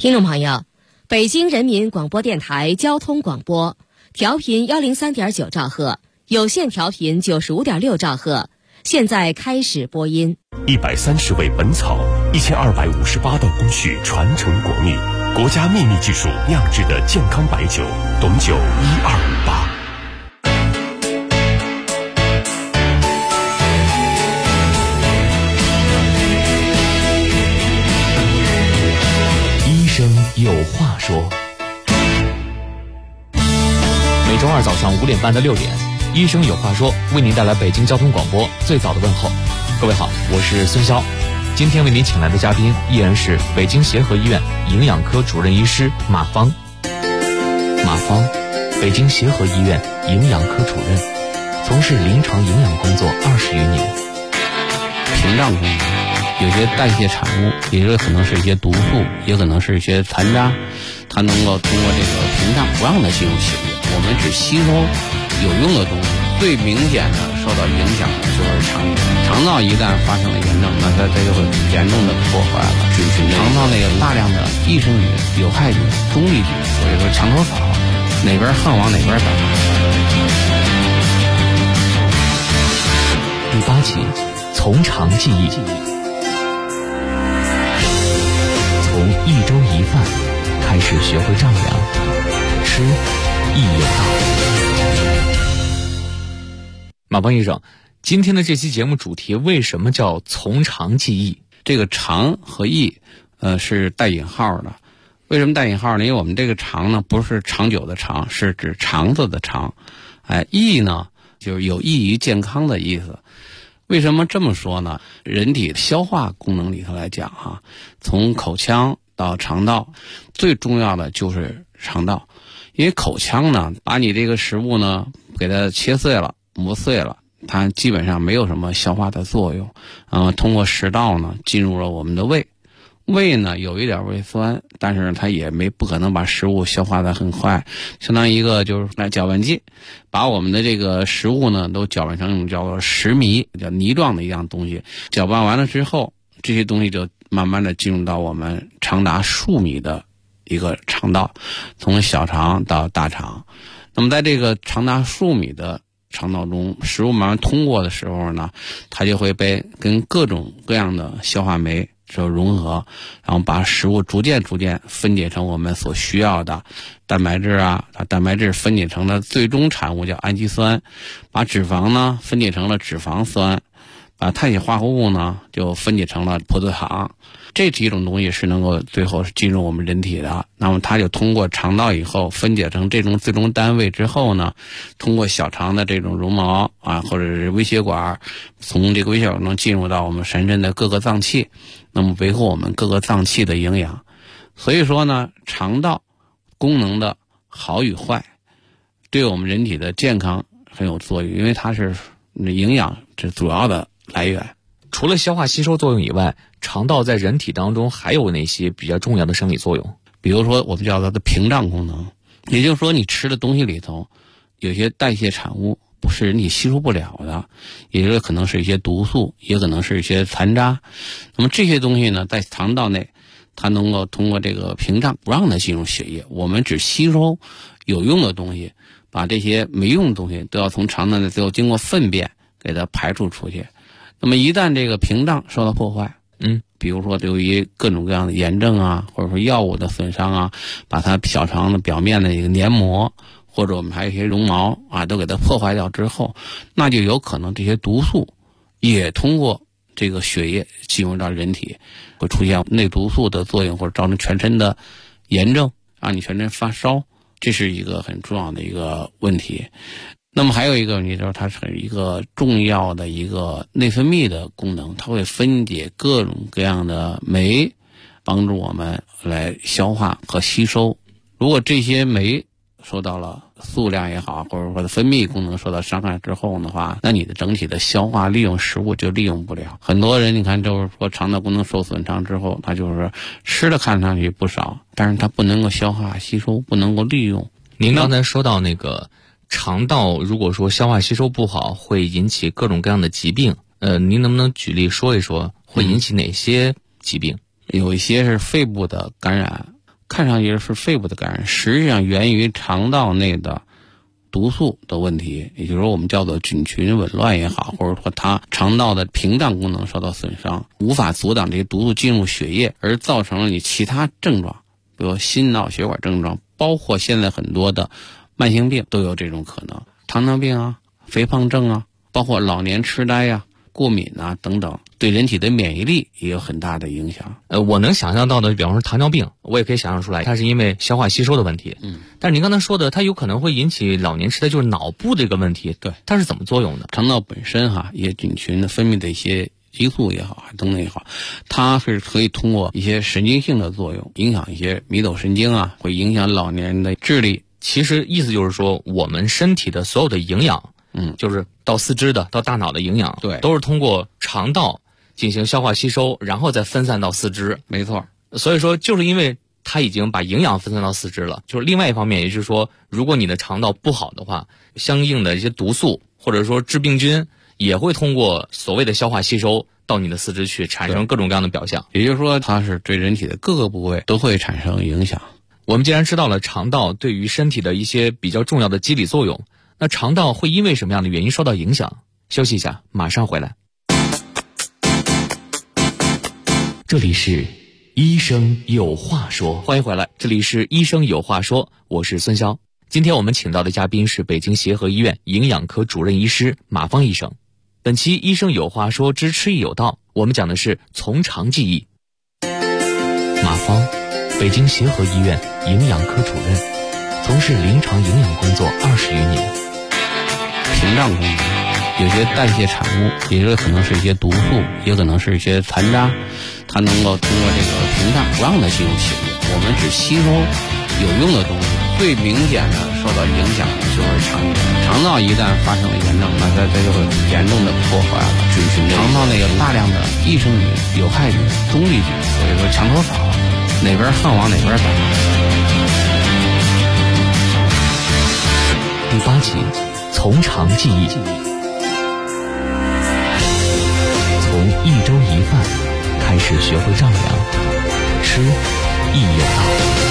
听众朋友，北京人民广播电台交通广播，调频103.9兆赫，有线调频95.6兆赫，现在开始播音。 130味本草，1258道工序传承国秘，国家秘密技术酿制的健康白酒，董酒1258。 有话说，每周二早上5点半到6点，医生有话说为您带来北京交通广播最早的问候。各位好，我是孙潇，今天为您请来的嘉宾依然是北京协和医院营养科主任医师马芳。马芳，北京协和医院营养科主任，从事临床营养工作20余年。 屏障功能，有些代谢产物，也有可能是一些毒素，也可能是一些残渣，它能够通过这个屏障不让它进入血液，我们只吸收有用的东西。最明显的受到影响的就是肠道一旦发生了炎症，那它就会严重的破坏了肠道内有大量的益生菌、有害菌、中立菌，所以说墙头草哪边横往哪边打。 第8期从长计议，从一粥一饭开始学会丈量，吃亦有道。马芳医生，今天的这期节目主题为什么叫从长计议？ 这个长和议是带引号的。为什么带引号呢？因为我们这个长呢不是长久的长，是指肠子的肠。益呢就是有益于健康的意思。为什么这么说呢？人体消化功能里头来讲从口腔到肠道，最重要的就是肠道。因为口腔呢把你这个食物呢给它切碎了磨碎了，它基本上没有什么消化的作用，通过食道呢进入了我们的胃。胃呢有一点胃酸，但是它也不可能把食物消化得很快，相当于一个就是搅拌机，把我们的这个食物呢都搅拌成一种叫做食糜，叫泥状的一样东西。搅拌完了之后，这些东西就慢慢的进入到我们长达数米的一个肠道，从小肠到大肠。那么在这个长达数米的肠道中，食物慢慢通过的时候呢，它就会被跟各种各样的消化酶融合，然后把食物逐渐分解成我们所需要的蛋白质把蛋白质分解成了最终产物叫氨基酸，把脂肪呢分解成了脂肪酸，把碳水化合物呢就分解成了葡萄糖。这几种东西是能够最后是进入我们人体的，那么它就通过肠道以后分解成这种最终单位之后呢，通过小肠的这种绒毛或者是微血管，从这个微血管中进入到我们全身的各个脏器，那么维护我们各个脏器的营养。所以说呢，肠道功能的好与坏对我们人体的健康很有作用，因为它是营养这主要的来源。 除了消化吸收作用以外，肠道在人体当中还有哪些比较重要的生理作用？ 比如说我们叫它的屏障功能，也就是说你吃的东西里头有些代谢产物不是人体吸收不了的，也就是可能是一些毒素，也可能是一些残渣。那么这些东西呢，在肠道内它能够通过这个屏障不让它进入血液，我们只吸收有用的东西，把这些没用的东西都要从肠道内最后经过粪便给它排除出去。那么一旦这个屏障受到破坏，比如说由于各种各样的炎症或者说药物的损伤把它小肠的表面的一个黏膜，或者我们还有一些绒毛都给它破坏掉之后，那就有可能这些毒素也通过这个血液进入到人体，会出现内毒素的作用，或者造成全身的炎症，让你全身发烧，这是一个很重要的一个问题。那么还有一个问题就是它是一个重要的一个内分泌的功能，它会分解各种各样的酶，帮助我们来消化和吸收。如果这些酶受到了数量也好，或者说分泌功能受到伤害之后的话，那你的整体的消化利用食物就利用不了。很多人你看就是说肠道功能受损伤之后，他就是吃的看上去不少，但是他不能够消化吸收，不能够利用。 您刚才说到那个肠道如果说消化吸收不好会引起各种各样的疾病，您能不能举例说一说会引起哪些疾病？ 有一些是肺部的感染， 看上去是肺部的感染，实际上源于肠道内的毒素的问题，也就是说我们叫做菌群紊乱也好，或者说它肠道的屏障功能受到损伤，无法阻挡这些毒素进入血液，而造成了你其他症状，比如心脑血管症状，包括现在很多的慢性病都有这种可能，糖尿病啊、肥胖症啊，包括老年痴呆啊、过敏啊等等，对人体的免疫力也有很大的影响。 我能想象到的，比方说糖尿病，我也可以想象出来，它是因为消化吸收的问题。但是您刚才说的，它有可能会引起老年痴呆，就是脑部这个问题。 对， 它是怎么作用的？ 肠道本身一些菌群的分泌的一些激素也好，等等也好，它是可以通过一些神经性的作用，影响一些迷走神经啊，会影响老年人的智力。 其实意思就是说，我们身体的所有的营养，就是到四肢的、到大脑的营养， 对， 都是通过肠道进行消化吸收，然后再分散到四肢。 没错。 所以说，就是因为它已经把营养分散到四肢了，就是另外一方面，也就是说，如果你的肠道不好的话，相应的一些毒素或者说致病菌也会通过所谓的消化吸收到你的四肢去，产生各种各样的表象。 也就是说，它是对人体的各个部位都会产生影响。 我们既然知道了肠道对于身体的一些比较重要的机理作用，那肠道会因为什么样的原因受到影响？休息一下，马上回来。这里是医生有话说，欢迎回来，这里是医生有话说，我是孙潇。今天我们请到的嘉宾是北京协和医院营养科主任医师马芳医生。本期医生有话说之吃益有道，我们讲的是从肠计议。马芳，北京协和医院营养科主任，从事临床营养工作20余年。 屏障功能，有些代谢产物，也有可能是一些毒素，也可能是一些残渣，它能够通过这个屏障不让它进入血液，我们只吸收有用的东西。最明显的受到影响的就是肠道一旦发生了炎症，那它就会严重的破坏了菌群。肠道内有大量的益生菌、有害菌、中立菌，所以说墙头草哪边横往哪边打。 第8集，从肠计议。从一粥一饭开始学会丈量，吃益有道。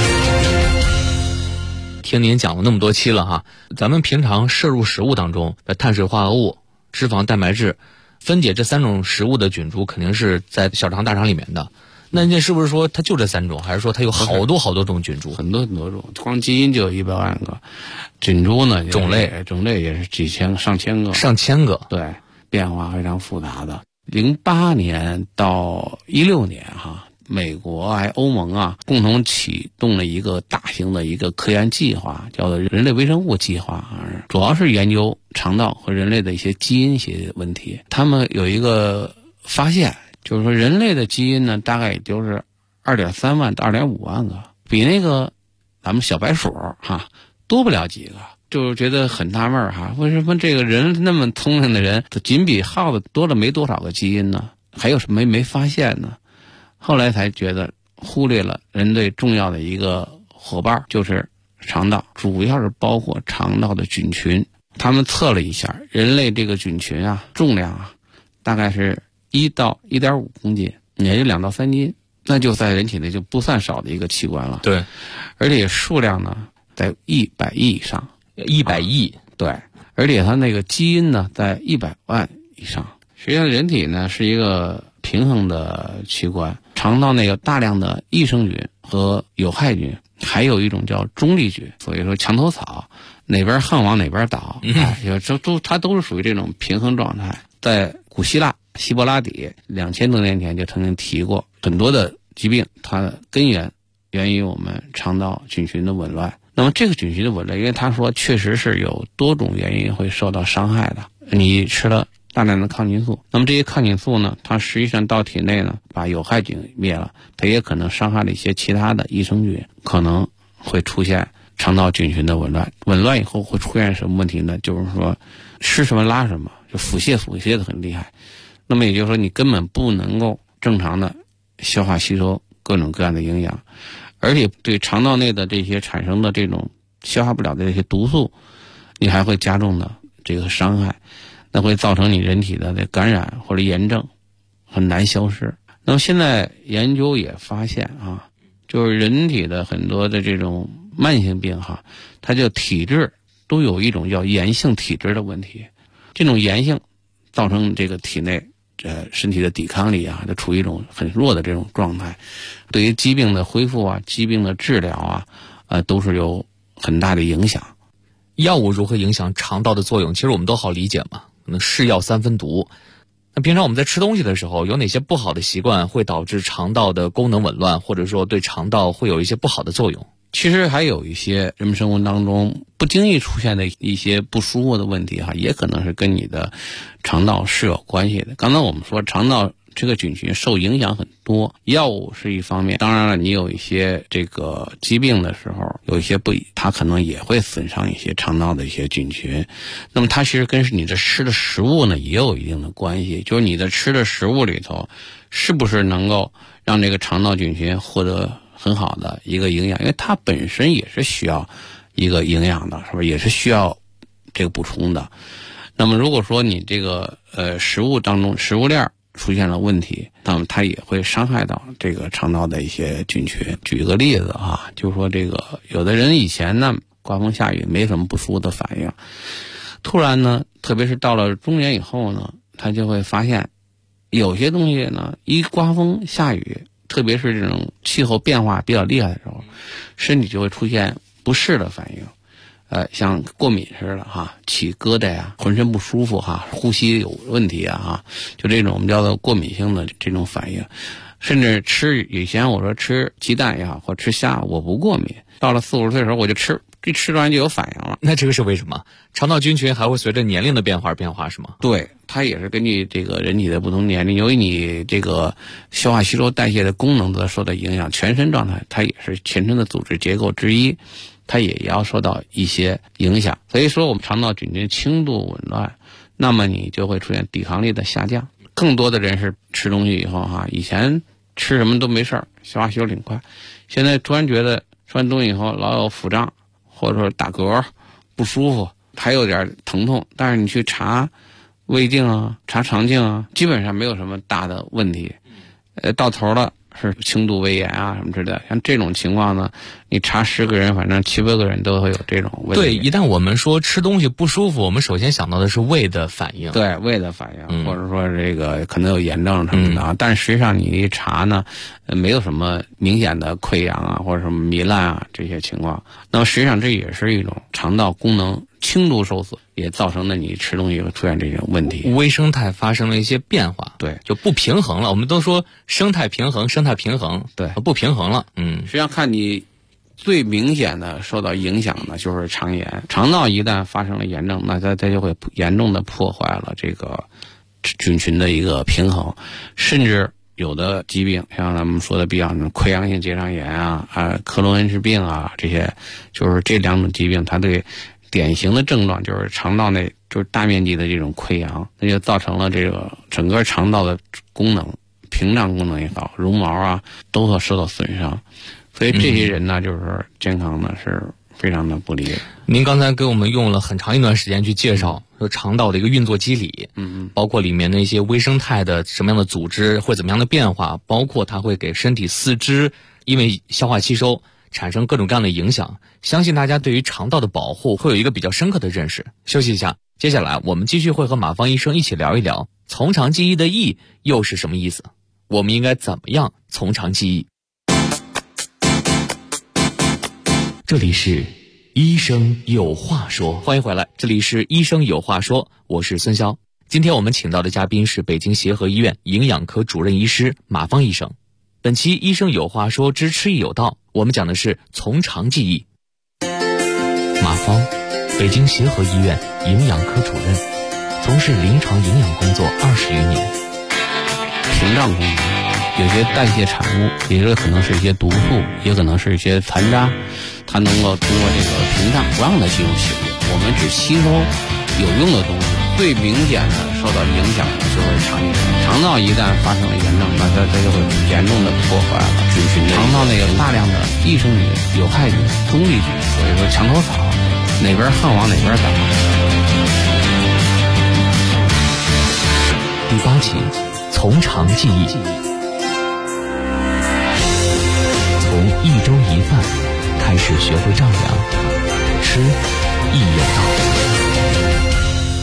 听您讲了那么多期了哈，咱们平常摄入食物当中的碳水化合物、脂肪、蛋白质，分解这3种食物的菌株肯定是在小肠大肠里面的。那这是不是说它就这3种，还是说它有好多好多种菌株？ 很多很多种，光基因就有100万个，菌株呢种类也是几千上千个，对，变化非常复杂的。08年到16年美国还欧盟共同启动了一个大型的一个科研计划，叫做人类微生物计划，主要是研究肠道和人类的一些基因学问题。他们有一个发现，就是说人类的基因呢，大概也就是2.3万到2.5万个，比那个咱们小白鼠多不了几个。就是觉得很纳闷为什么这个人那么聪明的人，仅比耗子多了没多少个基因呢？还有什么没发现呢？后来才觉得忽略了人类重要的一个伙伴，就是肠道，主要是包括肠道的菌群。他们测了一下，人类这个菌群重量大概是1到1.5公斤，也就2到3斤，那就在人体内就不算少的一个器官了。 对， 而且数量呢在100亿以上 ，100亿， 对，而且它那个基因呢在100万以上。实际上人体呢是一个平衡的器官，肠道内有大量的益生菌和有害菌，还有一种叫中立菌，所以说墙头草哪边横往哪边倒，它都是属于这种平衡状态。在古希腊希伯拉底2000多年前就曾经提过，很多的疾病它的根源于我们肠道菌群的紊乱。那么这个菌群的紊乱，因为他说确实是有多种原因会受到伤害的。你吃了大量的抗菌素，那么这些抗菌素呢，它实际上到体内呢，把有害菌灭了，它也可能伤害了一些其他的益生菌，可能会出现肠道菌群的紊乱。紊乱以后会出现什么问题呢？就是说吃什么拉什么，就腹泻的很厉害。那么也就是说你根本不能够正常的消化吸收各种各样的营养，而且对肠道内的这些产生的这种消化不了的这些毒素，你还会加重的这个伤害，那会造成你人体的感染或者炎症很难消失。那么现在研究也发现就是人体的很多的这种慢性病哈，它就体质都有一种叫炎性体质的问题，这种炎性造成这个体内身体的抵抗力啊，就处于一种很弱的这种状态，对于疾病的恢复啊、疾病的治疗啊，都是有很大的影响。 药物如何影响肠道的作用？其实我们都好理解嘛，可能是药三分毒。那平常我们在吃东西的时候，有哪些不好的习惯会导致肠道的功能紊乱，或者说对肠道会有一些不好的作用？ 其实还有一些人们生活当中不经意出现的一些不舒服的问题哈，也可能是跟你的肠道是有关系的。刚才我们说肠道这个菌群受影响很多，药物是一方面，当然了，你有一些这个疾病的时候，有一些它可能也会损伤一些肠道的一些菌群。那么它其实跟你的吃的食物呢也有一定的关系，就是你的吃的食物里头是不是能够让这个肠道菌群获得很好的一个营养，因为它本身也是需要一个营养的，是不是也是需要这个补充的。那么如果说你这个食物当中食物链出现了问题，那么它也会伤害到这个肠道的一些菌群。举个例子啊，就是说这个有的人以前呢刮风下雨没什么不舒服的反应，突然呢，特别是到了中年以后呢，他就会发现有些东西呢一刮风下雨，特别是这种气候变化比较厉害的时候，身体就会出现不适的反应，像过敏似的哈，起疙瘩呀，浑身不舒服哈，呼吸有问题啊，就这种我们叫做过敏性的这种反应。甚至以前我说吃鸡蛋也好，或吃虾，我不过敏，到了40-50岁的时候我就吃完就有反应了。 那这个是为什么？肠道菌群还会随着年龄的变化是吗？ 对，它也是根据这个人体的不同年龄，由于你这个消化吸收代谢的功能都受到影响，全身状态它也是全身的组织结构之一，它也要受到一些影响。所以说我们肠道菌群轻度紊乱，那么你就会出现抵抗力的下降。更多的人是吃东西以后哈，以前吃什么都没事儿，消化吸收挺快，现在突然觉得吃完东西以后老有腹胀，或者说打嗝不舒服，还有点疼痛，但是你去查胃镜啊，查肠镜啊，基本上没有什么大的问题。到头了是轻度胃炎啊什么之类的，像这种情况呢，你查10个人，反正7-8个人都会有这种问题。 对，一旦我们说吃东西不舒服，我们首先想到的是胃的反应。 对，胃的反应，或者说这个可能有炎症什么的啊。但实际上你一查呢，没有什么明显的溃疡啊，或者什么糜烂啊这些情况。那么实际上这也是一种肠道功能轻度受损，也造成了你吃东西会出现这种问题， 微生态发生了一些变化， 对， 就不平衡了。我们都说生态平衡， 对， 不平衡了。 实际上看你最明显的受到影响的就是肠炎，肠道一旦发生了炎症，那它就会严重的破坏了这个菌群的一个平衡，甚至有的疾病，像咱们说的比较溃疡性结肠炎啊、克罗恩氏病啊，这些就是这2种疾病，它对典型的症状就是肠道内就是大面积的这种溃疡，那就造成了这个整个肠道的功能、屏障功能也好，绒毛啊都会受到损伤。所以这些人呢，就是健康呢是非常的不利的。 您刚才给我们用了很长一段时间去介绍说肠道的一个运作机理，包括里面的一些微生态的什么样的组织会怎么样的变化，包括它会给身体四肢因为消化吸收产生各种各样的影响。相信大家对于肠道的保护会有一个比较深刻的认识。休息一下，接下来我们继续会和马芳医生一起聊一聊从长计议的议又是什么意思，我们应该怎么样从长计议。这里是医生有话说，欢迎回来，这里是医生有话说，我是孙潇。今天我们请到的嘉宾是北京协和医院营养科主任医师马芳医生。本期医生有话说之吃益有道，我们讲的是从长计议。马芳，北京协和医院营养科主任，从事临床营养工作20余年。 屏障功能，有些代谢产物，也就是可能是一些毒素，也可能是一些残渣，它能够通过这个屏障不让它进入血液，我们只吸收有用的东西。最明显的受到影响的就是肠炎，肠道一旦发生了炎症，那它就会严重的破坏了菌群。肠道内有大量的益生菌、有害菌、中立菌，所以说墙头草，哪边横往哪边打。 第8期，从长计议。从一粥一饭，开始学会丈量，吃亦有道。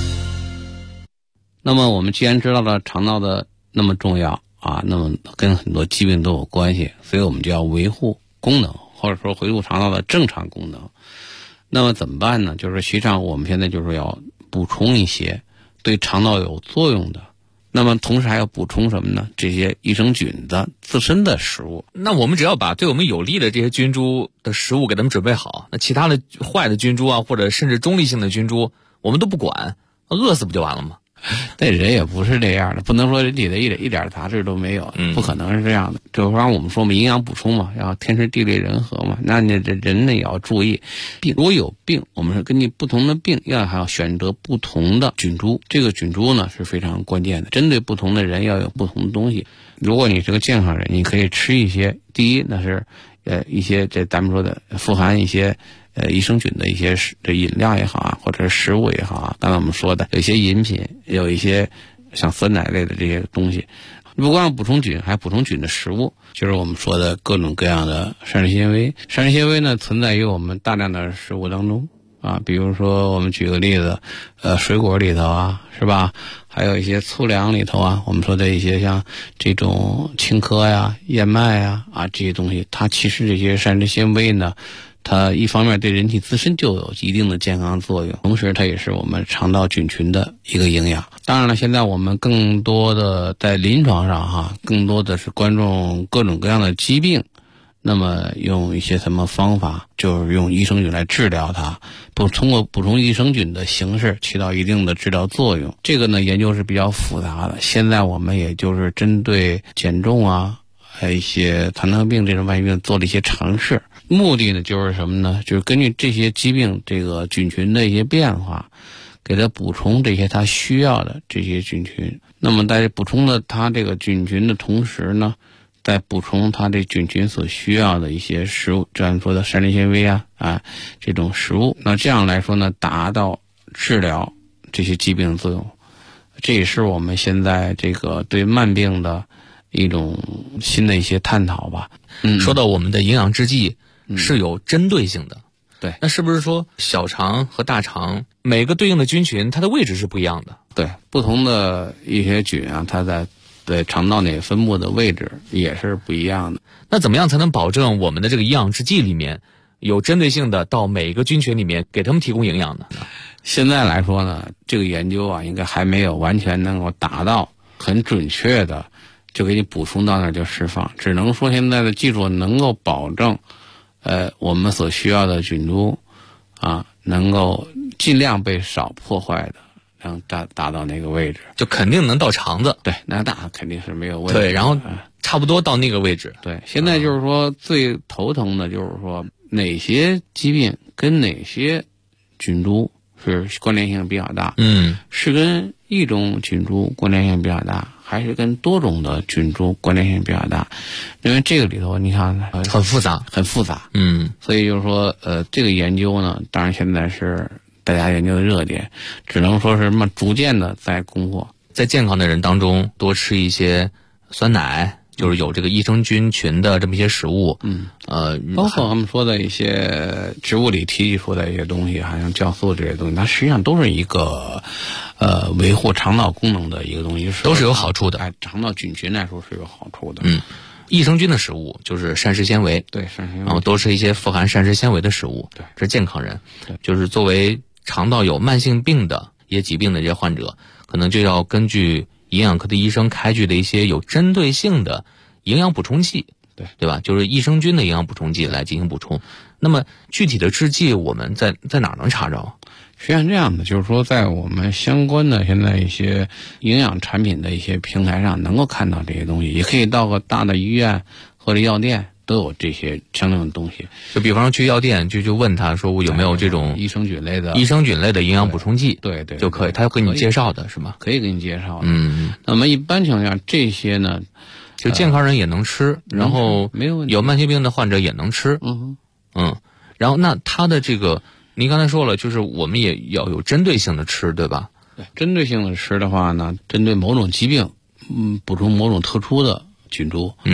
那么我们既然知道了肠道的那么重要啊，那么跟很多疾病都有关系，所以我们就要维护功能，或者说维护肠道的正常功能。那么怎么办呢？就是实际上我们现在就是要补充一些对肠道有作用的，那么同时还要补充什么呢？这些益生菌的自身的食物。 那我们只要把对我们有利的这些菌株的食物给他们准备好，那其他的坏的菌株啊，或者甚至中立性的菌株，我们都不管，饿死不就完了吗？ 那人也不是这样的，不能说人体的一点杂质都没有，不可能是这样的。就让我们说嘛，营养补充嘛，要天时地利人和嘛。那你这人呢也要注意，如果有病，我们是根据不同的病还要选择不同的菌株。这个菌株呢是非常关键的，针对不同的人要有不同的东西。如果你是个健康人，你可以吃一些，第一那是一些这咱们说的富含一些益生菌的一些饮料也好啊，或者是食物也好啊，刚才我们说的有一些饮品，有一些像酸奶类的这些东西，不光要补充菌，还补充菌的食物，就是我们说的各种各样的膳食纤维。膳食纤维呢存在于我们大量的食物当中啊，比如说我们举个例子，水果里头啊，是吧？还有一些粗粮里头啊，我们说的一些像这种青稞呀、燕麦呀这些东西，它其实这些膳食纤维呢，它一方面对人体自身就有一定的健康作用，同时它也是我们肠道菌群的一个营养。当然了，现在我们更多的在临床上更多的是关注各种各样的疾病，那么用一些什么方法，就是用益生菌来治疗它，通过补充益生菌的形式起到一定的治疗作用。这个呢研究是比较复杂的，现在我们也就是针对减重还有一些糖尿病这种慢性病做了一些尝试，目的呢就是什么呢？就是根据这些疾病这个菌群的一些变化，给它补充这些它需要的这些菌群。那么在补充了它这个菌群的同时呢，再补充它这菌群所需要的一些食物，这样说的膳食纤维这种食物，那这样来说呢，达到治疗这些疾病的作用。这也是我们现在这个对慢病的一种新的一些探讨吧。 说到我们的营养制剂是有针对性的， 对， 那是不是说小肠和大肠每个对应的菌群它的位置是不一样的？ 对，不同的一些菌它在肠道内分布的位置也是不一样的。 那怎么样才能保证我们的这个营养制剂里面有针对性的到每一个菌群里面给他们提供营养呢？ 现在来说呢，这个研究应该还没有完全能够达到很准确的就给你补充到那儿就释放，只能说现在的技术能够保证我们所需要的菌株能够尽量被少破坏的，能达到那个位置， 就肯定能到肠子。 对，那肯定是没有问题。 对，然后差不多到那个位置。 对，现在就是说最头疼的就是说哪些疾病跟哪些菌株是关联性比较大，是跟一种菌株关联性比较大，还是跟多种的菌株关联性比较大？因为这个里头你看很复杂， 所以就是说这个研究呢，当然现在是大家研究的热点，只能说是逐渐的在攻破。 在健康的人当中多吃一些酸奶，就是有这个益生菌群的这么一些食物， 包括他们说的一些植物里提取出的一些东西，好像酵素这些东西，它实际上都是一个维护肠道功能的一个东西， 都是有好处的。 肠道菌群来说是有好处的。 益生菌的食物就是膳食纤维， 对，膳食纤维， 然后多吃一些富含膳食纤维的食物， 对， 这是健康人。 对， 就是作为肠道有慢性病的一些疾病的这些患者，可能就要根据营养科的医生开具的一些有针对性的营养补充剂，对吧？就是益生菌的营养补充剂来进行补充。那么具体的制剂我们在哪能查着？ 实际上这样的，就是说在我们相关的现在一些营养产品的一些平台上能够看到这些东西，也可以到个大的医院或者药店都有这些相应的东西。 就比方说去药店就问他说我有没有这种益生菌类的营养补充剂， 对就可以，他会给你介绍的是吗？ 可以给你介绍的。那么一般情况下这些呢， 就健康人也能吃，然后没有问题， 有慢性病的患者也能吃。然后那他的这个您刚才说了，就是我们也要有针对性的吃，对吧？ 对，针对性的吃的话呢，针对某种疾病，补充某种特殊的菌株。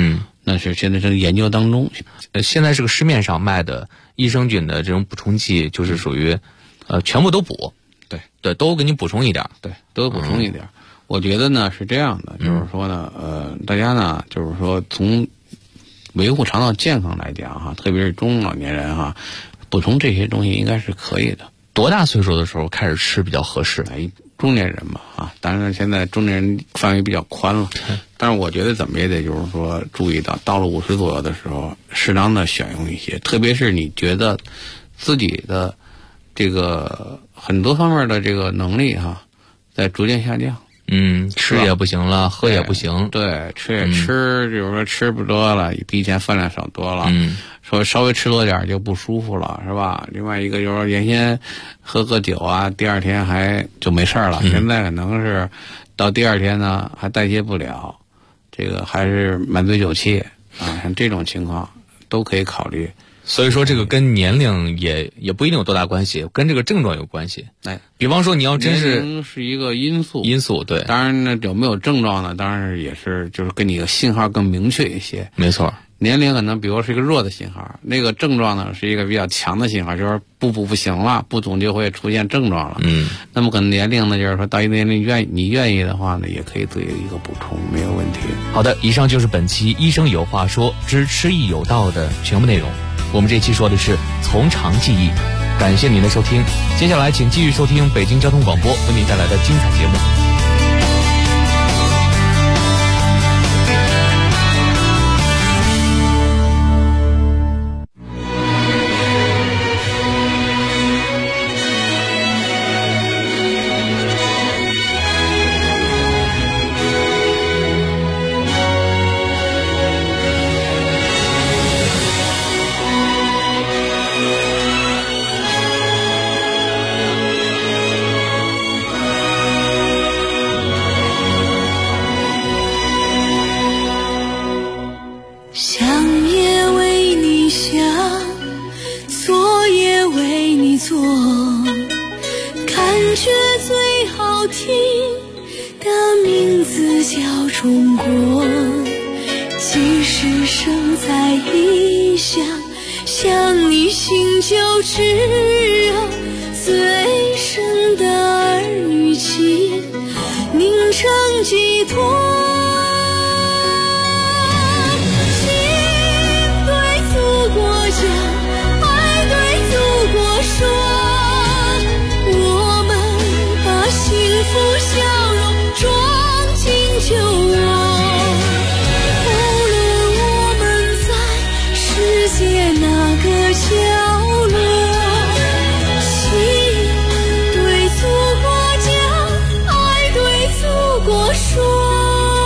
那是现在正研究当中。 现在这个市面上卖的益生菌的这种补充剂，就是属于全部都补，对，都给你补充一点， 对，都补充一点。我觉得呢是这样的，就是说呢，大家呢就是说从维护肠道健康来讲哈，特别是中老年人哈，补充这些东西应该是可以的。 多大岁数的时候开始吃比较合适？ 中年人嘛啊，当然现在中年人范围比较宽了，但是我觉得怎么也得就是说注意到了50左右的时候，适当的选用一些，特别是你觉得自己的这个很多方面的这个能力哈，在逐渐下降。 吃也不行了，喝也不行。 对，吃也吃，比如说吃不多了，比以前饭量少多了。说稍微吃多点就不舒服了，是吧？另外一个就是说原先喝个酒啊，第二天还就没事了，现在可能是到第二天呢还代谢不了，这个还是满嘴酒气啊，像这种情况都可以考虑。 所以说这个跟年龄也不一定有多大关系，跟这个症状有关系。比方说你要真是一个因素， 对。 当然呢，有没有症状呢？当然也是就是跟你的信号更明确一些。 没错。 年龄可能比如是一个弱的信号，那个症状呢是一个比较强的信号，就是不补不行了，不总就会出现症状了。那么可能年龄呢，就是说到一定年龄你愿意的话呢，也可以做一个补充，没有问题。 好的，以上就是本期医生有话说之吃益有道的全部内容。我们这期说的是从长计议，感谢您的收听。接下来请继续收听北京交通广播为您带来的精彩节目。 说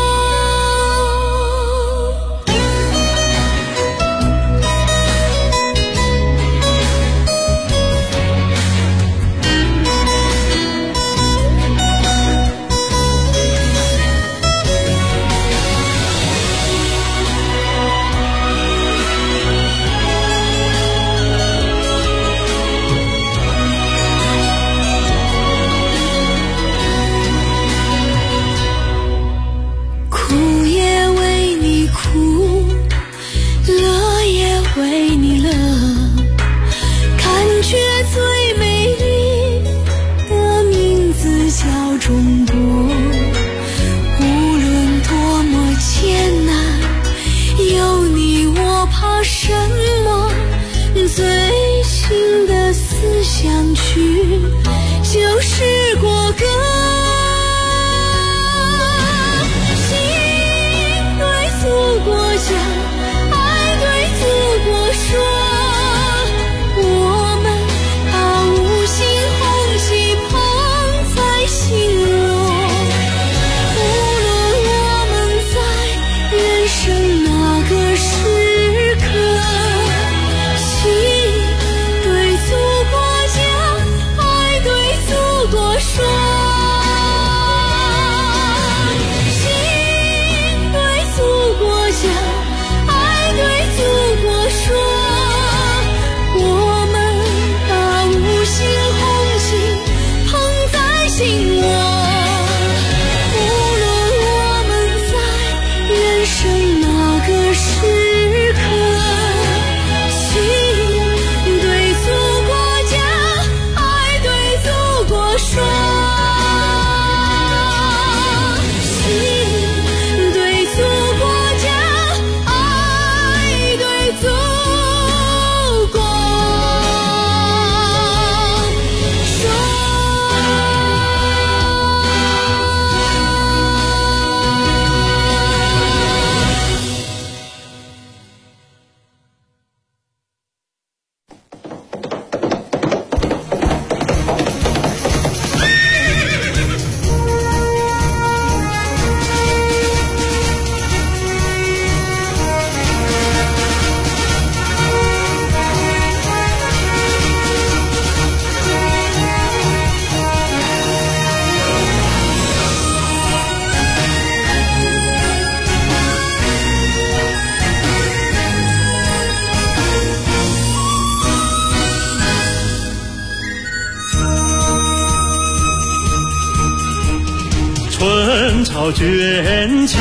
潮卷起，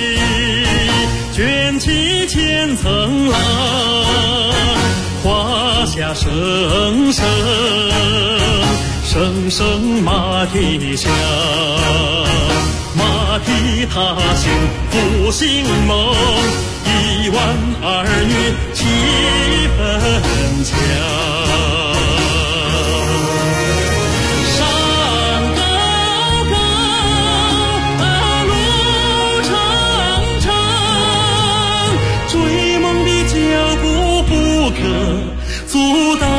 卷起千层浪，华夏声声，声声马蹄响，马蹄踏行复兴梦，1万儿女气氛强。阻挡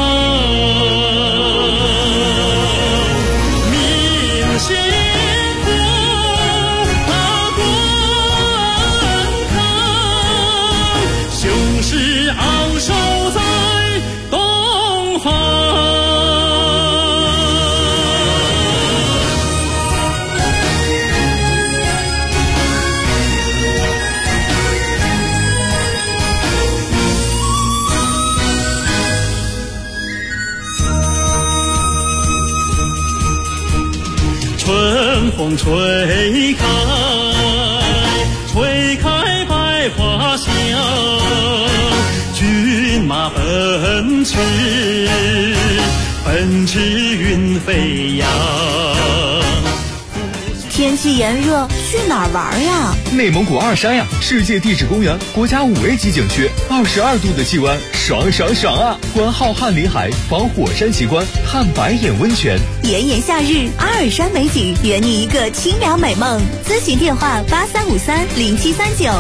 明星火滚烫，雄狮昂首在东方。春风吹开，吹开百花香，骏马奔驰，奔驰云飞扬。 天气炎热，去哪儿玩呀？ 内蒙古二山呀，世界地质公园国家5A级景区，22度的气温，爽爽爽啊！观浩瀚林海，访火山奇观，探白眼温泉。 炎炎夏日，阿尔山美景，圆你一个清凉美梦。咨询电话83530739。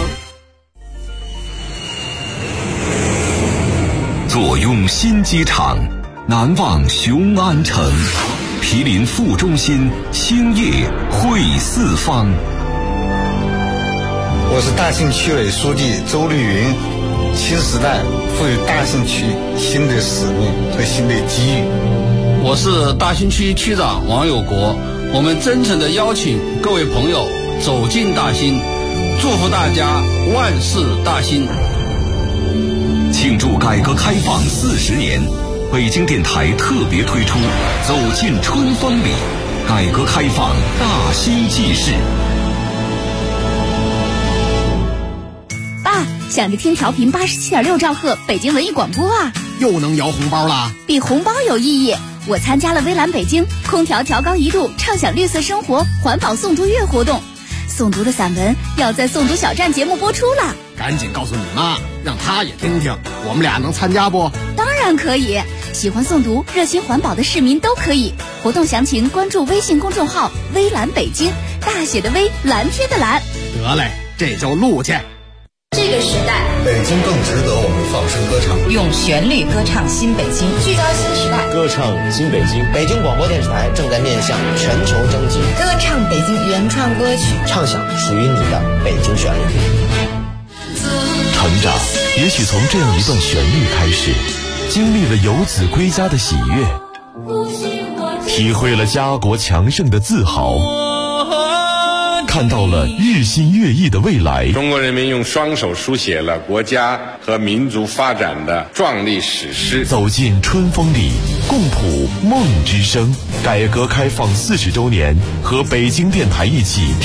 坐拥新机场，难忘雄安城。毗邻副中心，兴业汇四方。 我是大兴区委书记周绿云。新时代赋予大兴区新的使命和新的机遇。 我是大兴区区长王有国。我们真诚地邀请各位朋友走进大兴，祝福大家万事大兴。 庆祝改革开放40年。北京电台特别推出走进春风里，改革开放大兴纪事。 爸，想着听调频87.6兆赫北京文艺广播啊。 又能摇红包啦？ 比红包有意义。我参加了微蓝北京空调调高1度畅享绿色生活环保诵读月活动，诵读的散文要在诵读小站节目播出了。 赶紧告诉你妈，让她也听听。我们俩能参加不？ 当然可以，喜欢诵读、热心环保的市民都可以。活动详情关注微信公众号“微蓝北京”，大写的微，蓝天的蓝。 得嘞，这就录去。 这个时代， 北京更值得我们放声歌唱， 用旋律歌唱新北京，聚焦新时代， 歌唱新北京。 北京广播电视台正在面向全球征集， 歌唱北京原创歌曲， 唱响属于你的北京旋律。 成长也许从这样一段旋律开始，经历了游子归家的喜悦，体会了家国强盛的自豪，看到了日新月异的未来。 中国人民用双手书写了国家和民族发展的壮丽史诗。 走进春风里，共谱梦之声。改革开放40周年，和北京电台一起